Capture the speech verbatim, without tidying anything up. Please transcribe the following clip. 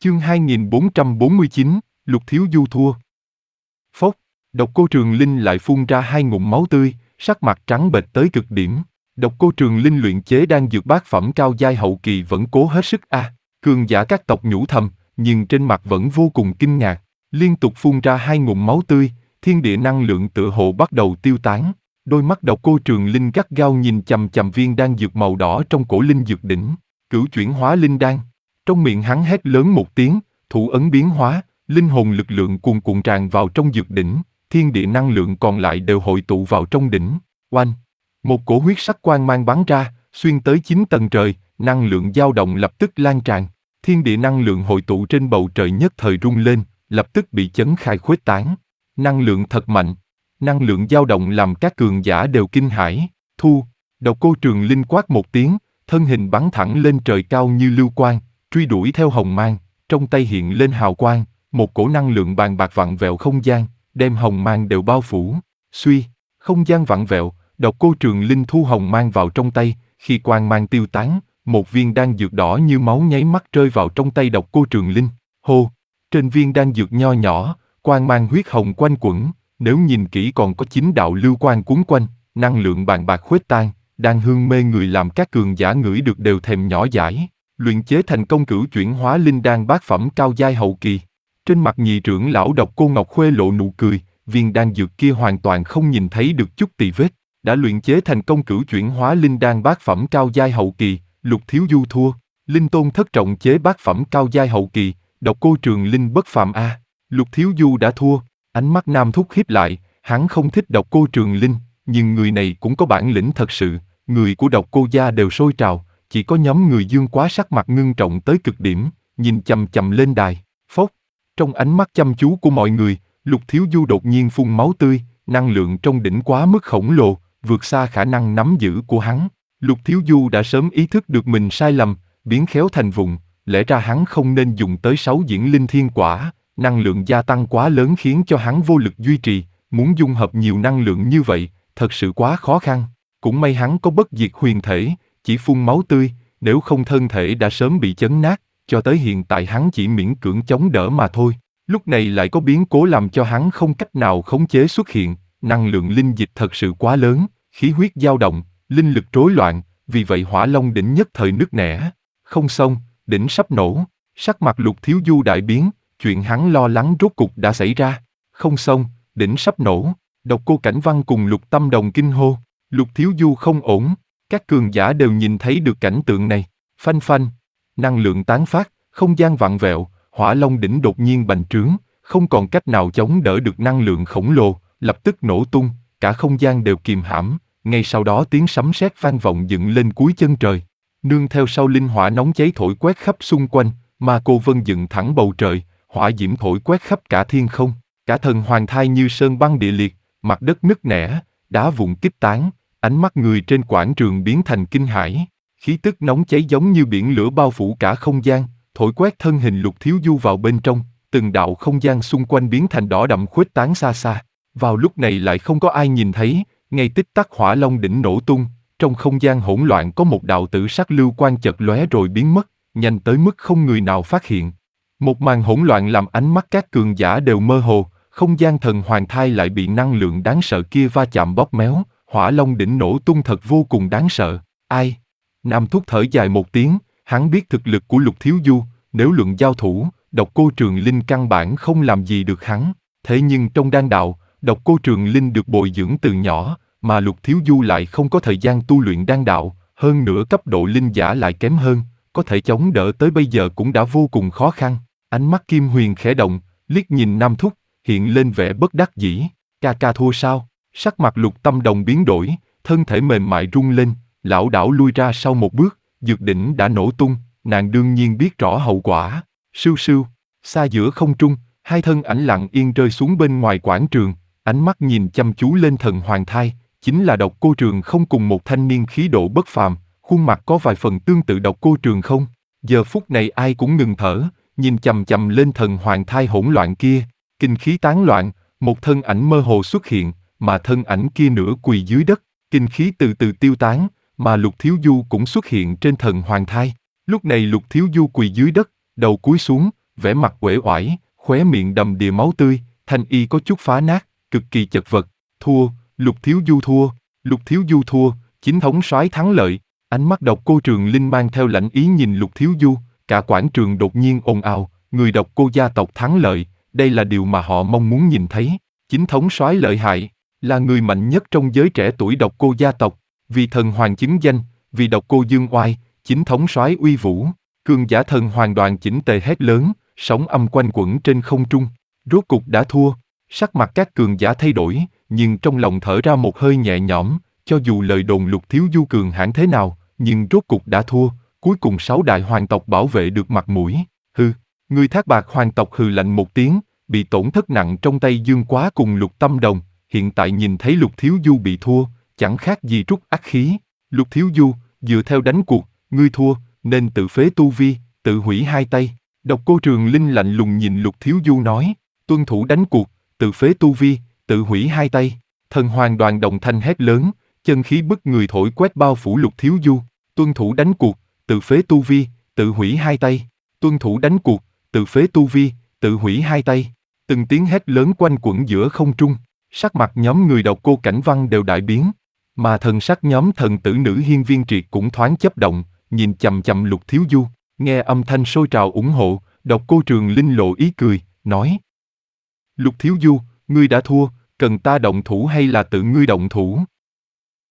Chương hai nghìn bốn trăm bốn mươi chín, Lục Thiếu Du thua. Phốc, Độc Cô Trường Linh lại phun ra hai ngụm máu tươi, sắc mặt trắng bệch tới cực điểm. Độc Cô Trường Linh luyện chế đan dược bát phẩm cao giai hậu kỳ vẫn cố hết sức a. À, cường giả các tộc nhủ thầm, nhưng trên mặt vẫn vô cùng kinh ngạc. Liên tục phun ra hai ngụm máu tươi, thiên địa năng lượng tựa hồ bắt đầu tiêu tán. Đôi mắt Độc Cô Trường Linh gắt gao nhìn chằm chằm viên đan dược màu đỏ trong cổ linh dược đỉnh, Cửu Chuyển Hóa Linh Đan. Trong miệng hắn hét lớn một tiếng, thủ ấn biến hóa, linh hồn lực lượng cuồn cuộn tràn vào trong dược đỉnh, thiên địa năng lượng còn lại đều hội tụ vào trong đỉnh. Oanh! Một cổ huyết sắc quang mang bắn ra, xuyên tới chín tầng trời, năng lượng dao động lập tức lan tràn. Thiên địa năng lượng hội tụ trên bầu trời nhất thời rung lên, lập tức bị chấn khai khuếch tán. Năng lượng thật mạnh, năng lượng dao động làm các cường giả đều kinh hãi. Thu! Độc Cô Trường Linh quát một tiếng, thân hình bắn thẳng lên trời cao như lưu quang, truy đuổi theo hồng mang, trong tay hiện lên hào quang, một cổ năng lượng bàn bạc vặn vẹo không gian, đem hồng mang đều bao phủ. Suy, không gian vặn vẹo, Độc Cô Trường Linh thu hồng mang vào trong tay, khi quang mang tiêu tán, một viên đan dược đỏ như máu nháy mắt rơi vào trong tay Độc Cô Trường Linh. Hô, trên viên đan dược nho nhỏ, quang mang huyết hồng quanh quẩn, nếu nhìn kỹ còn có chín đạo lưu quang cuốn quanh, năng lượng bàn bạc khuếch tan, đan hương mê người làm các cường giả ngửi được đều thèm nhỏ dãi. Luyện chế thành công Cửu Chuyển Hóa Linh Đan bát phẩm cao giai hậu kỳ. Trên mặt nhị trưởng lão Độc Cô Ngọc Khuê lộ nụ cười, viên đan dược kia hoàn toàn không nhìn thấy được chút tì vết. Đã luyện chế thành công Cửu Chuyển Hóa Linh Đan bát phẩm cao giai hậu kỳ, Lục Thiếu Du thua. Linh Tôn thất trọng chế bát phẩm cao giai hậu kỳ, Độc Cô Trường Linh bất phàm a. Lục Thiếu Du đã thua. Ánh mắt Nam Thúc híp lại, hắn không thích Độc Cô Trường Linh, nhưng người này cũng có bản lĩnh thật sự, người của Độc Cô gia đều sôi trào. Chỉ có nhóm người Dương Quá sắc mặt ngưng trọng tới cực điểm, nhìn chằm chằm lên đài. Phốc, trong ánh mắt chăm chú của mọi người, Lục Thiếu Du đột nhiên phun máu tươi, năng lượng trong đỉnh quá mức khổng lồ, vượt xa khả năng nắm giữ của hắn. Lục Thiếu Du đã sớm ý thức được mình sai lầm, biến khéo thành vụng, lẽ ra hắn không nên dùng tới sáu diễn linh thiên quả, năng lượng gia tăng quá lớn khiến cho hắn vô lực duy trì, muốn dung hợp nhiều năng lượng như vậy, thật sự quá khó khăn. Cũng may hắn có bất diệt huyền thể, chỉ phun máu tươi, nếu không thân thể đã sớm bị chấn nát, cho tới hiện tại hắn chỉ miễn cưỡng chống đỡ mà thôi. Lúc này lại có biến cố làm cho hắn không cách nào khống chế xuất hiện, năng lượng linh dịch thật sự quá lớn, khí huyết dao động, linh lực rối loạn, vì vậy Hỏa Long đỉnh nhất thời nứt nẻ. Không xong, đỉnh sắp nổ, sắc mặt Lục Thiếu Du đại biến, chuyện hắn lo lắng rốt cục đã xảy ra. Không xong, đỉnh sắp nổ, Độc Cô Cảnh Văn cùng Lục Tâm Đồng kinh hô, Lục Thiếu Du không ổn. Các cường giả đều nhìn thấy được cảnh tượng này. Phanh phanh, năng lượng tán phát, không gian vặn vẹo, Hỏa Long đỉnh đột nhiên bành trướng, không còn cách nào chống đỡ được năng lượng khổng lồ, lập tức nổ tung, cả không gian đều kìm hãm. Ngay sau đó tiếng sấm sét vang vọng dựng lên cuối chân trời. Nương theo sau linh hỏa nóng cháy thổi quét khắp xung quanh, Ma Cô Vân dựng thẳng bầu trời, hỏa diễm thổi quét khắp cả thiên không. Cả thần hoàng thai như sơn băng địa liệt, mặt đất nứt nẻ, đá vụn kích tán. Ánh mắt người trên quảng trường biến thành kinh hãi, khí tức nóng cháy giống như biển lửa bao phủ cả không gian, thổi quét thân hình Lục Thiếu Du vào bên trong, từng đạo không gian xung quanh biến thành đỏ đậm khuếch tán xa xa. Vào lúc này lại không có ai nhìn thấy, ngay tích tắc Hỏa Long đỉnh nổ tung, trong không gian hỗn loạn có một đạo tử sắc lưu quang chợt lóe rồi biến mất, nhanh tới mức không người nào phát hiện. Một màn hỗn loạn làm ánh mắt các cường giả đều mơ hồ, không gian thần hoàng thai lại bị năng lượng đáng sợ kia va chạm bóp méo. Hỏa Long đỉnh nổ tung thật vô cùng đáng sợ. Ai? Nam Thúc thở dài một tiếng, hắn biết thực lực của Lục Thiếu Du, nếu luận giao thủ, Độc Cô Trường Linh căn bản không làm gì được hắn. Thế nhưng trong đan đạo, Độc Cô Trường Linh được bồi dưỡng từ nhỏ, mà Lục Thiếu Du lại không có thời gian tu luyện đan đạo, hơn nữa cấp độ linh giả lại kém hơn, có thể chống đỡ tới bây giờ cũng đã vô cùng khó khăn. Ánh mắt Kim Huyền khẽ động, liếc nhìn Nam Thúc, hiện lên vẻ bất đắc dĩ. Ca ca thua sao? Sắc mặt Lục Tâm Đồng biến đổi, thân thể mềm mại rung lên, lảo đảo lui ra sau một bước, dược đỉnh đã nổ tung, nàng đương nhiên biết rõ hậu quả. Sưu sưu, xa giữa không trung, hai thân ảnh lặng yên rơi xuống bên ngoài quảng trường, ánh mắt nhìn chăm chú lên thần hoàng thai, chính là Độc Cô Trường Không cùng một thanh niên khí độ bất phàm, khuôn mặt có vài phần tương tự Độc Cô Trường Không. Giờ phút này ai cũng ngừng thở, nhìn chằm chằm lên thần hoàng thai hỗn loạn kia, kinh khí tán loạn, một thân ảnh mơ hồ xuất hiện. Mà thân ảnh kia nửa quỳ dưới đất, kinh khí từ từ tiêu tán, mà Lục Thiếu Du cũng xuất hiện trên thần hoàng thai. Lúc này Lục Thiếu Du quỳ dưới đất, đầu cúi xuống, vẻ mặt uể oải, khóe miệng đầm đìa máu tươi, thanh y có chút phá nát, cực kỳ chật vật. Thua, Lục Thiếu Du thua, Lục Thiếu Du thua, chính thống soái thắng lợi. Ánh mắt Độc Cô Trường Linh mang theo lãnh ý nhìn Lục Thiếu Du, cả quảng trường đột nhiên ồn ào, người Độc Cô gia tộc thắng lợi, đây là điều mà họ mong muốn nhìn thấy. Chính thống soái lợi hại, là người mạnh nhất trong giới trẻ tuổi Độc Cô gia tộc, vì thần hoàng chứng danh, vì Độc Cô dương oai, chính thống soái uy vũ, cường giả thần hoàng đoàn chỉnh tề hét lớn, sóng âm quanh quẩn trên không trung. Rốt cục đã thua, sắc mặt các cường giả thay đổi, nhưng trong lòng thở ra một hơi nhẹ nhõm, cho dù lời đồn Lục Thiếu Du cường hãn thế nào, nhưng rốt cục đã thua, cuối cùng sáu đại hoàng tộc bảo vệ được mặt mũi. Hừ, người Thác Bạt hoàng tộc hừ lạnh một tiếng, bị tổn thất nặng trong tay Dương Quá cùng Lục Tâm Đồng, hiện tại nhìn thấy Lục Thiếu Du bị thua, chẳng khác gì trút ác khí. Lục Thiếu Du, dựa theo đánh cuộc, ngươi thua, nên tự phế tu vi, tự hủy hai tay. Độc Cô Trường Linh lạnh lùng nhìn Lục Thiếu Du nói, tuân thủ đánh cuộc, tự phế tu vi, tự hủy hai tay. Thần hoàng đoàn đồng thanh hét lớn, chân khí bức người thổi quét bao phủ Lục Thiếu Du. Tuân thủ đánh cuộc, tự phế tu vi, tự hủy hai tay. Tuân thủ đánh cuộc, tự phế tu vi, tự hủy hai tay. Từng tiếng hét lớn quanh quẩn giữa không trung, sắc mặt nhóm người Độc Cô Cảnh Văn đều đại biến, mà thần sắc nhóm thần tử nữ Hiên Viên Triệt cũng thoáng chớp động, nhìn chằm chằm Lục Thiếu Du, nghe âm thanh sôi trào ủng hộ, Độc Cô Trường Linh lộ ý cười, nói: Lục Thiếu Du, ngươi đã thua, cần ta động thủ hay là tự ngươi động thủ?